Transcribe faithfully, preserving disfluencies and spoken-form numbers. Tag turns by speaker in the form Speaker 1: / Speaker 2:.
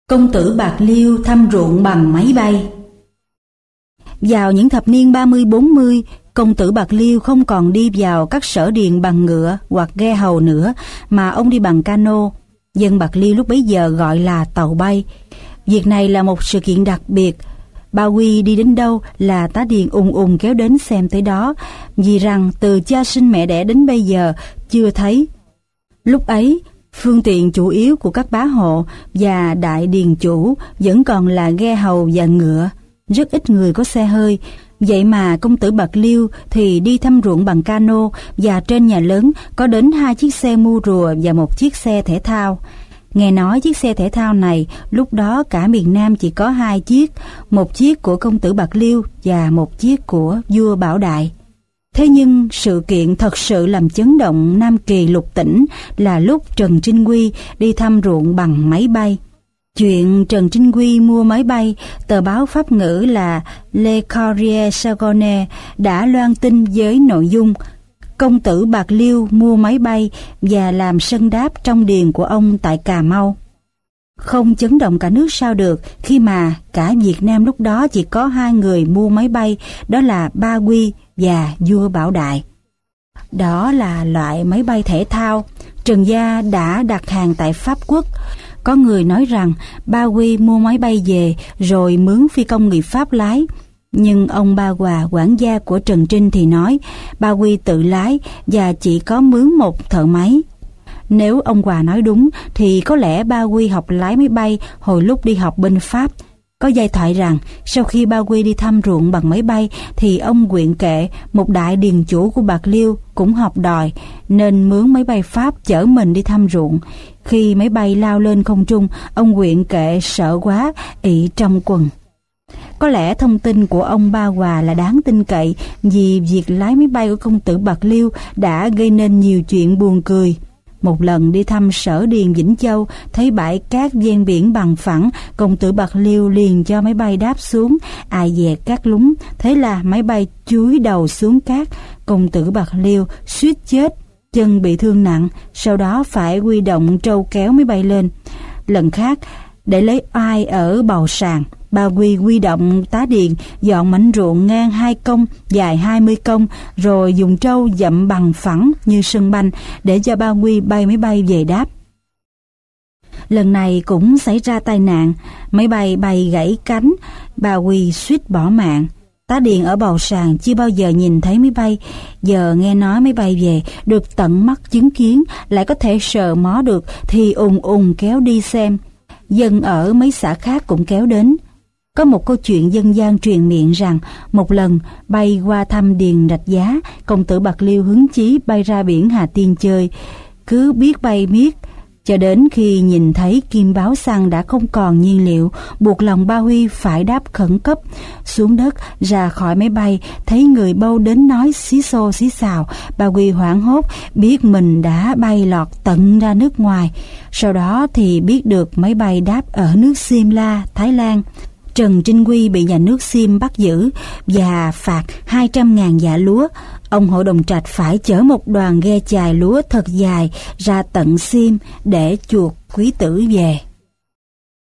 Speaker 1: Công tử Bạc Liêu thăm ruộng bằng máy bay. Vào những thập niên ba mươi bốn mươi, công tử Bạc Liêu không còn đi vào các sở điền bằng ngựa hoặc ghe hầu nữa, mà ông đi bằng cano. Dân Bạc Liêu lúc bấy giờ gọi là tàu bay. Việc này là một sự kiện đặc biệt. Ba Huy đi đến đâu là tá điền ùn ùn kéo đến xem tới đó, vì rằng từ cha sinh mẹ đẻ đến bây giờ chưa thấy. Lúc ấy, phương tiện chủ yếu của các bá hộ và đại điền chủ vẫn còn là ghe hầu và ngựa, rất ít người có xe hơi. Vậy mà công tử Bạc Liêu thì đi thăm ruộng bằng cano, và trên nhà lớn có đến hai chiếc xe mua rùa và một chiếc xe thể thao. Nghe nói chiếc xe thể thao này lúc đó cả miền Nam chỉ có hai chiếc, một chiếc của công tử Bạc Liêu và một chiếc của vua Bảo Đại. Thế nhưng sự kiện thật sự làm chấn động Nam Kỳ lục tỉnh là lúc Trần Trinh Quy đi thăm ruộng bằng máy bay. Chuyện Trần Trinh Quy mua máy bay, tờ báo Pháp ngữ là Le Courrier Sagone đã loan tin với nội dung công tử Bạc Liêu mua máy bay và làm sân đáp trong điền của ông tại Cà Mau. Không chấn động cả nước sao được, khi mà cả Việt Nam lúc đó chỉ có hai người mua máy bay, đó là Ba Huy và vua Bảo Đại. Đó là loại máy bay thể thao. Trần Gia đã đặt hàng tại Pháp Quốc. Có người nói rằng Ba Huy mua máy bay về rồi mướn phi công người Pháp lái. Nhưng ông Ba Hòa, quản gia của Trần Trinh thì nói Ba Huy tự lái và chỉ có mướn một thợ máy. Nếu ông Hòa nói đúng thì có lẽ Ba Huy học lái máy bay hồi lúc đi học bên Pháp. Có giai thoại rằng sau khi Ba Huy đi thăm ruộng bằng máy bay thì ông Quyện Kệ, một đại điền chủ của Bạc Liêu, cũng học đòi nên mướn máy bay Pháp chở mình đi thăm ruộng. Khi máy bay lao lên không trung, ông Quyện Kệ sợ quá, ị trong quần. Có lẽ thông tin của ông Ba Hòa là đáng tin cậy, vì việc lái máy bay của công tử Bạc Liêu đã gây nên nhiều chuyện buồn cười. Một lần đi thăm sở điền Vĩnh Châu, thấy bãi cát ven biển bằng phẳng, công tử Bạc Liêu liền cho máy bay đáp xuống, ai dè cát lún, thế là máy bay chúi đầu xuống cát. Công tử Bạc Liêu suýt chết, chân bị thương nặng, sau đó phải huy động trâu kéo máy bay lên. Lần khác, để lấy oai ở Bầu Sàng, Ba Huy huy động tá điền dọn mảnh ruộng ngang hai công, dài hai mươi công, rồi dùng trâu dậm bằng phẳng như sân banh để cho Ba Huy bay máy bay về đáp. Lần này cũng xảy ra tai nạn, máy bay bay gãy cánh, Ba Huy suýt bỏ mạng. Tá điền ở Bầu Sàng chưa bao giờ nhìn thấy máy bay, giờ nghe nói máy bay về, được tận mắt chứng kiến, lại có thể sờ mó được thì ùn ùn kéo đi xem. Dân ở mấy xã khác cũng kéo đến. Có một câu chuyện dân gian truyền miệng rằng một lần bay qua thăm điền Rạch Giá, công tử Bạc Liêu hứng chí bay ra biển Hà Tiên chơi, cứ biết bay miết, cho đến khi nhìn thấy kim báo xăng đã không còn nhiên liệu, buộc lòng Ba Huy phải đáp khẩn cấp. Xuống đất, ra khỏi máy bay, thấy người bâu đến nói xí xô xí xào, Ba Huy hoảng hốt, biết mình đã bay lọt tận ra nước ngoài. Sau đó thì biết được máy bay đáp ở nước Simla, Thái Lan. Trần Trinh Quy bị nhà nước Sim bắt giữ và phạt hai trăm ngàn dạ lúa. Ông Hội đồng Trạch phải chở một đoàn ghe chài lúa thật dài ra tận Sim để chuộc quý tử về.